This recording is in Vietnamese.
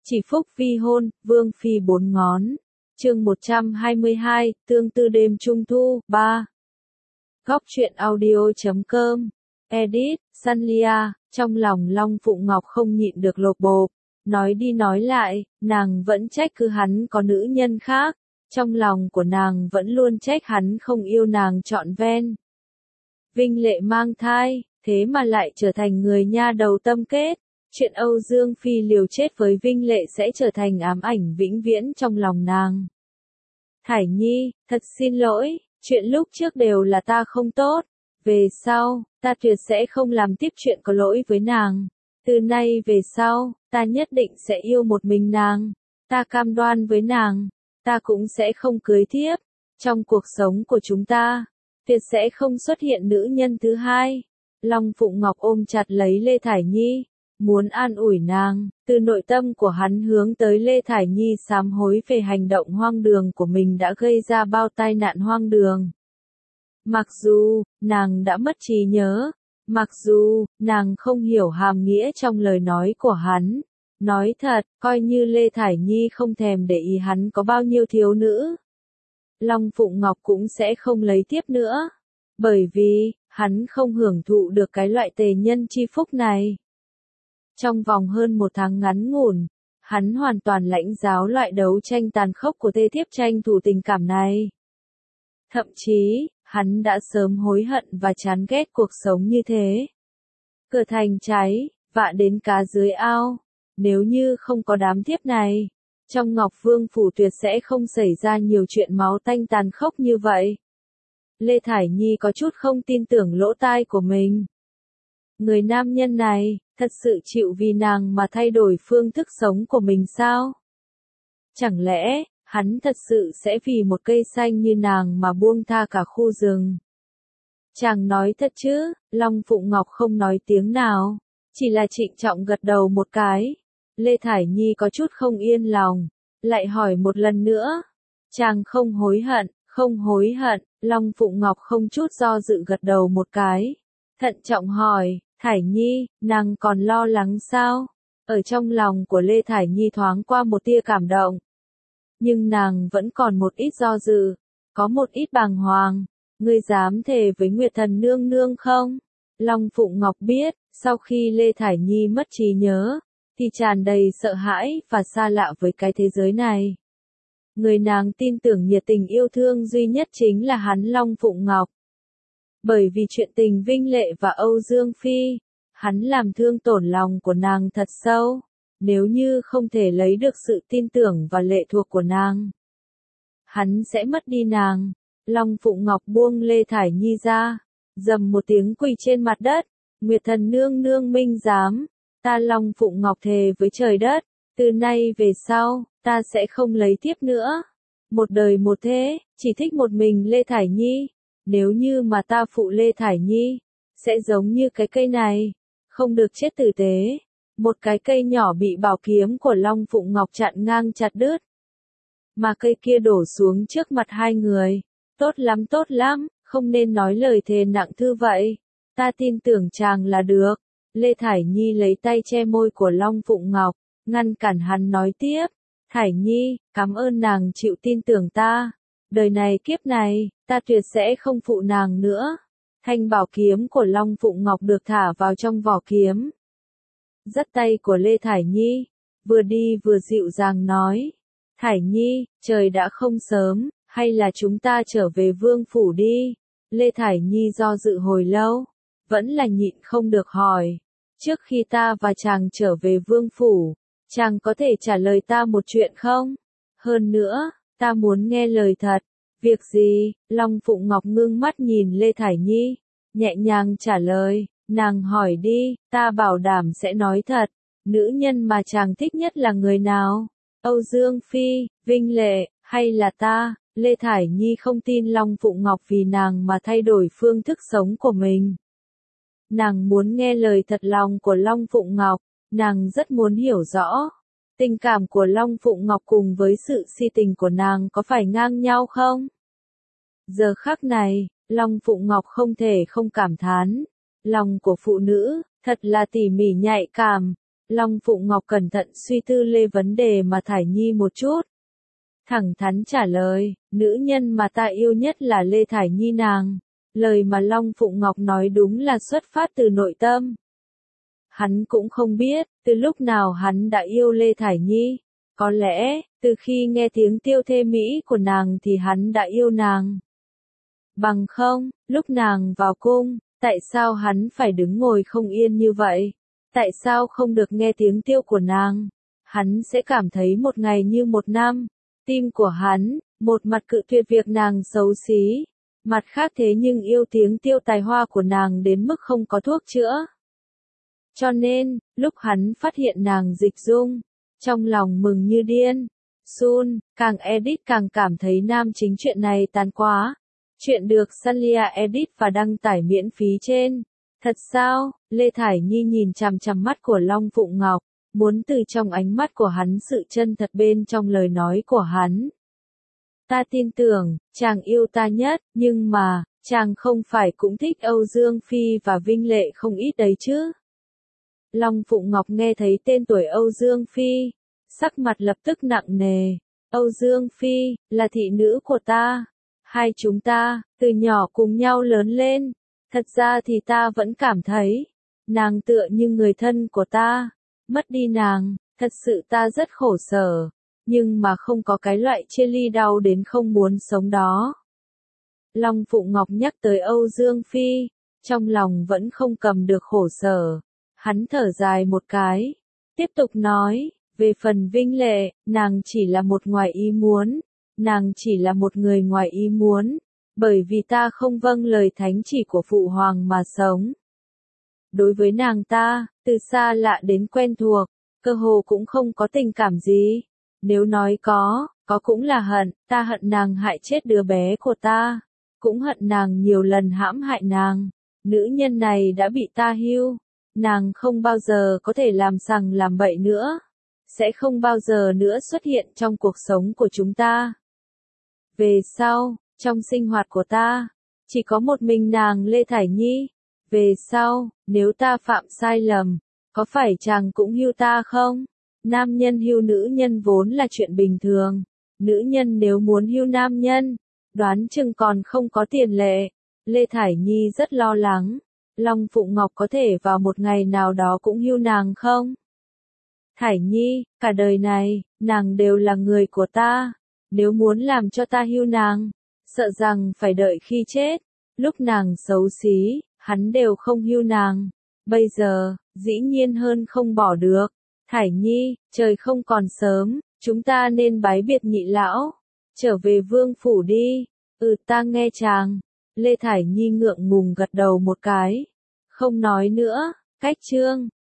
Chỉ phúc vi hôn, vương phi bốn ngón. Chương 122, tương tư đêm trung thu, 3. Góc truyện audio.com. Edit, Sanlia, trong lòng Long Phụng Ngọc không nhịn được lột bộp. Nói đi nói lại, nàng vẫn trách cứ hắn có nữ nhân khác. Trong lòng của nàng vẫn luôn trách hắn không yêu nàng trọn ven. Vinh Lệ mang thai, thế mà lại trở thành người nha đầu tâm kết. Chuyện Âu Dương Phi liều chết với Vinh Lệ sẽ trở thành ám ảnh vĩnh viễn trong lòng nàng. Thải Nhi, thật xin lỗi, chuyện lúc trước đều là ta không tốt. Về sau, ta tuyệt sẽ không làm tiếp chuyện có lỗi với nàng. Từ nay về sau, ta nhất định sẽ yêu một mình nàng. Ta cam đoan với nàng, ta cũng sẽ không cưới thiếp. Trong cuộc sống của chúng ta, tuyệt sẽ không xuất hiện nữ nhân thứ hai. Long Phụng Ngọc ôm chặt lấy Lê Thải Nhi, muốn an ủi nàng. Từ nội tâm của hắn hướng tới Lê Thải Nhi sám hối về hành động hoang đường của mình đã gây ra bao tai nạn hoang đường. Mặc dù, nàng đã mất trí nhớ, mặc dù, nàng không hiểu hàm nghĩa trong lời nói của hắn. Nói thật, coi như Lê Thải Nhi không thèm để ý hắn có bao nhiêu thiếu nữ, Long Phụng Ngọc cũng sẽ không lấy tiếp nữa. Bởi vì, hắn không hưởng thụ được cái loại tề nhân chi phúc này. Trong vòng hơn một tháng ngắn ngủn, hắn hoàn toàn lãnh giáo loại đấu tranh tàn khốc của tê thiếp tranh thủ tình cảm này. Thậm chí, hắn đã sớm hối hận và chán ghét cuộc sống như thế. Cửa thành cháy, vạ đến cá dưới ao. Nếu như không có đám thiếp này, trong Ngọc Vương phủ tuyệt sẽ không xảy ra nhiều chuyện máu tanh tàn khốc như vậy. Lê Thải Nhi có chút không tin tưởng lỗ tai của mình. Người nam nhân này, thật sự chịu vì nàng mà thay đổi phương thức sống của mình sao? Chẳng lẽ, hắn thật sự sẽ vì một cây xanh như nàng mà buông tha cả khu rừng? Chàng nói thật chứ? Long Phụng Ngọc không nói tiếng nào, chỉ là trịnh trọng gật đầu một cái. Lê Thải Nhi có chút không yên lòng, lại hỏi một lần nữa. Chàng không hối hận, không hối hận. Long Phụng Ngọc không chút do dự gật đầu một cái. Thận trọng hỏi, Thải Nhi, nàng còn lo lắng sao? Ở trong lòng của Lê Thải Nhi thoáng qua một tia cảm động. Nhưng nàng vẫn còn một ít do dự, có một ít bàng hoàng. Ngươi dám thề với Nguyệt Thần nương nương không? Long Phụng Ngọc biết, sau khi Lê Thải Nhi mất trí nhớ, thì tràn đầy sợ hãi và xa lạ với cái thế giới này. Người nàng tin tưởng nhiệt tình yêu thương duy nhất chính là hắn Long Phụng Ngọc. Bởi vì chuyện tình Vinh Lệ và Âu Dương Phi, hắn làm thương tổn lòng của nàng thật sâu. Nếu như không thể lấy được sự tin tưởng và lệ thuộc của nàng, hắn sẽ mất đi nàng. Long Phụng Ngọc buông Lê Thải Nhi ra, dầm một tiếng quỳ trên mặt đất. Nguyệt Thần nương nương minh giám, ta Long Phụng Ngọc thề với trời đất, từ nay về sau, ta sẽ không lấy tiếp nữa. Một đời một thế, chỉ thích một mình Lê Thải Nhi. Nếu như mà ta phụ Lê Thải Nhi, sẽ giống như cái cây này, không được chết tử tế. Một cái cây nhỏ bị bảo kiếm của Long Phụng Ngọc chặn ngang chặt đứt. Mà cây kia đổ xuống trước mặt hai người. Tốt lắm, không nên nói lời thề nặng thư vậy. Ta tin tưởng chàng là được. Lê Thải Nhi lấy tay che môi của Long Phụng Ngọc, ngăn cản hắn nói tiếp. Thải Nhi, cảm ơn nàng chịu tin tưởng ta. Đời này kiếp này, ta tuyệt sẽ không phụ nàng nữa. Thanh bảo kiếm của Long Phụng Ngọc được thả vào trong vỏ kiếm. Dắt tay của Lê Thải Nhi, vừa đi vừa dịu dàng nói. Thải Nhi, trời đã không sớm, hay là chúng ta trở về vương phủ đi. Lê Thải Nhi do dự hồi lâu, vẫn là nhịn không được hỏi. Trước khi ta và chàng trở về vương phủ, chàng có thể trả lời ta một chuyện không? Hơn nữa, ta muốn nghe lời thật. Việc gì? Long Phụng Ngọc ngưng mắt nhìn Lê Thải Nhi, nhẹ nhàng trả lời. Nàng hỏi đi, ta bảo đảm sẽ nói thật. Nữ nhân mà chàng thích nhất là người nào? Âu Dương Phi, Vinh Lệ, hay là ta? Lê Thải Nhi không tin Long Phụng Ngọc vì nàng mà thay đổi phương thức sống của mình. Nàng muốn nghe lời thật lòng của Long Phụng Ngọc, nàng rất muốn hiểu rõ. Tình cảm của Long Phụng Ngọc cùng với sự si tình của nàng có phải ngang nhau không? Giờ khắc này, Long Phụng Ngọc không thể không cảm thán. Lòng của phụ nữ, thật là tỉ mỉ nhạy cảm. Long Phụng Ngọc cẩn thận suy tư lê vấn đề mà Thải Nhi một chút. Thẳng thắn trả lời, nữ nhân mà ta yêu nhất là Lê Thải Nhi nàng. Lời mà Long Phụng Ngọc nói đúng là xuất phát từ nội tâm. Hắn cũng không biết, từ lúc nào hắn đã yêu Lê Thải Nhi. Có lẽ, từ khi nghe tiếng tiêu thê mỹ của nàng thì hắn đã yêu nàng. Bằng không, lúc nàng vào cung, tại sao hắn phải đứng ngồi không yên như vậy? Tại sao không được nghe tiếng tiêu của nàng? Hắn sẽ cảm thấy một ngày như một năm. Tim của hắn, một mặt cự tuyệt việc nàng xấu xí, mặt khác thế nhưng yêu tiếng tiêu tài hoa của nàng đến mức không có thuốc chữa. Cho nên, lúc hắn phát hiện nàng dịch dung, trong lòng mừng như điên. Sun, càng edit càng cảm thấy nam chính chuyện này tàn quá. Chuyện được Sanlia edit và đăng tải miễn phí trên. Thật sao? Lê Thải Nhi nhìn chằm chằm mắt của Long Phụng Ngọc, muốn từ trong ánh mắt của hắn sự chân thật bên trong lời nói của hắn. Ta tin tưởng, chàng yêu ta nhất, nhưng mà, chàng không phải cũng thích Âu Dương Phi và Vinh Lệ không ít đấy chứ? Long Phụng Ngọc nghe thấy tên tuổi Âu Dương Phi, sắc mặt lập tức nặng nề. Âu Dương Phi, là thị nữ của ta. Hai chúng ta, từ nhỏ cùng nhau lớn lên. Thật ra thì ta vẫn cảm thấy, nàng tựa như người thân của ta. Mất đi nàng, thật sự ta rất khổ sở. Nhưng mà không có cái loại chia ly đau đến không muốn sống đó. Long Phụng Ngọc nhắc tới Âu Dương Phi, trong lòng vẫn không cầm được khổ sở. Hắn thở dài một cái, tiếp tục nói, về phần Vinh Lệ, nàng chỉ là một ngoài ý muốn, nàng chỉ là một người ngoài ý muốn, bởi vì ta không vâng lời thánh chỉ của Phụ Hoàng mà sống. Đối với nàng ta, từ xa lạ đến quen thuộc, cơ hồ cũng không có tình cảm gì. Nếu nói có cũng là hận, ta hận nàng hại chết đứa bé của ta, cũng hận nàng nhiều lần hãm hại nàng. Nữ nhân này đã bị ta hưu, nàng không bao giờ có thể làm sằng làm bậy nữa, sẽ không bao giờ nữa xuất hiện trong cuộc sống của chúng ta. Về sau, trong sinh hoạt của ta, chỉ có một mình nàng Lê Thải Nhi. Về sau, nếu ta phạm sai lầm, có phải chàng cũng hưu ta không? Nam nhân hưu nữ nhân vốn là chuyện bình thường. Nữ nhân nếu muốn hưu nam nhân, đoán chừng còn không có tiền lệ. Lê Thải Nhi rất lo lắng. Long Phụng Ngọc có thể vào một ngày nào đó cũng hưu nàng không? Thải Nhi, cả đời này, nàng đều là người của ta. Nếu muốn làm cho ta hưu nàng, sợ rằng phải đợi khi chết. Lúc nàng xấu xí, hắn đều không hưu nàng. Bây giờ, dĩ nhiên hơn không bỏ được. Thải Nhi, trời không còn sớm, chúng ta nên bái biệt nhị lão. Trở về vương phủ đi. Ta nghe chàng. Lê Thải Nhi ngượng ngùng gật đầu một cái. Không nói nữa. Cách chương